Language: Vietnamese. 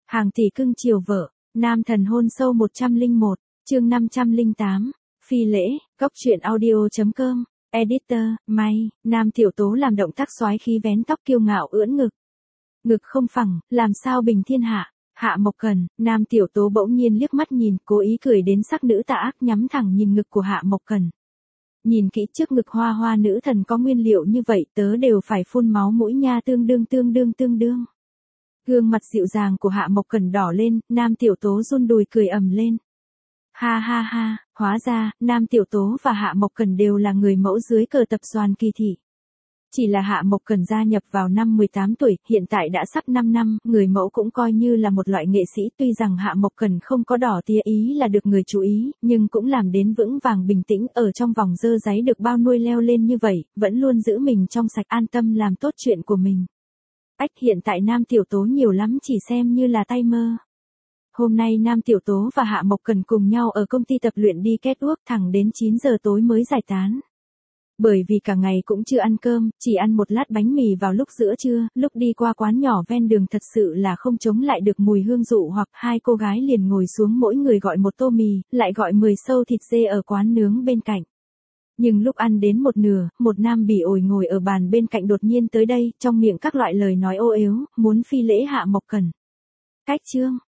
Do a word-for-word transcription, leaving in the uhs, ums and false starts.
Hàng tỷ cưng chiều vợ, nam thần hôn sâu một trăm lẻ một, chương năm trăm lẻ tám, phi lễ, góc truyện audio.com, editor, may, nam tiểu tố làm động tác xoái khí vén tóc kiêu ngạo ưỡn ngực. Ngực không phẳng, làm sao bình thiên hạ, Hạ Mộc Cần, nam tiểu tố bỗng nhiên liếc mắt nhìn, cố ý cười đến sắc nữ tà ác nhắm thẳng nhìn ngực của Hạ Mộc Cần. Nhìn kỹ trước ngực hoa hoa nữ thần có nguyên liệu như vậy tớ đều phải phun máu mũi nha, tương đương tương đương tương đương. Gương mặt dịu dàng của Hạ Mộc Cần đỏ lên, nam tiểu tố run đùi cười ầm lên. Ha ha ha, hóa ra, nam tiểu tố và Hạ Mộc Cần đều là người mẫu dưới cờ tập đoàn Kỳ Thị. Chỉ là Hạ Mộc Cần gia nhập vào năm mười tám tuổi, hiện tại đã sắp năm năm, người mẫu cũng coi như là một loại nghệ sĩ, tuy rằng Hạ Mộc Cần không có đỏ tía ý là được người chú ý, nhưng cũng làm đến vững vàng bình tĩnh ở trong vòng dơ dáy được bao nuôi leo lên như vậy, vẫn luôn giữ mình trong sạch an tâm làm tốt chuyện của mình. Ách, hiện tại nam tiểu tố nhiều lắm chỉ xem như là tay mơ. Hôm nay nam tiểu tố và Hạ Mộc Cần cùng nhau ở công ty tập luyện đi catwalk thẳng đến chín giờ tối mới giải tán. Bởi vì cả ngày cũng chưa ăn cơm, chỉ ăn một lát bánh mì vào lúc giữa trưa, lúc đi qua quán nhỏ ven đường thật sự là không chống lại được mùi hương dụ hoặc hai cô gái liền ngồi xuống mỗi người gọi một tô mì, lại gọi mười sâu thịt dê ở quán nướng bên cạnh. Nhưng lúc ăn đến một nửa, một nam bỉ ổi ngồi ở bàn bên cạnh đột nhiên tới đây, trong miệng các loại lời nói ô uế, muốn phi lễ Hạ Mộc Cần. Cách chương,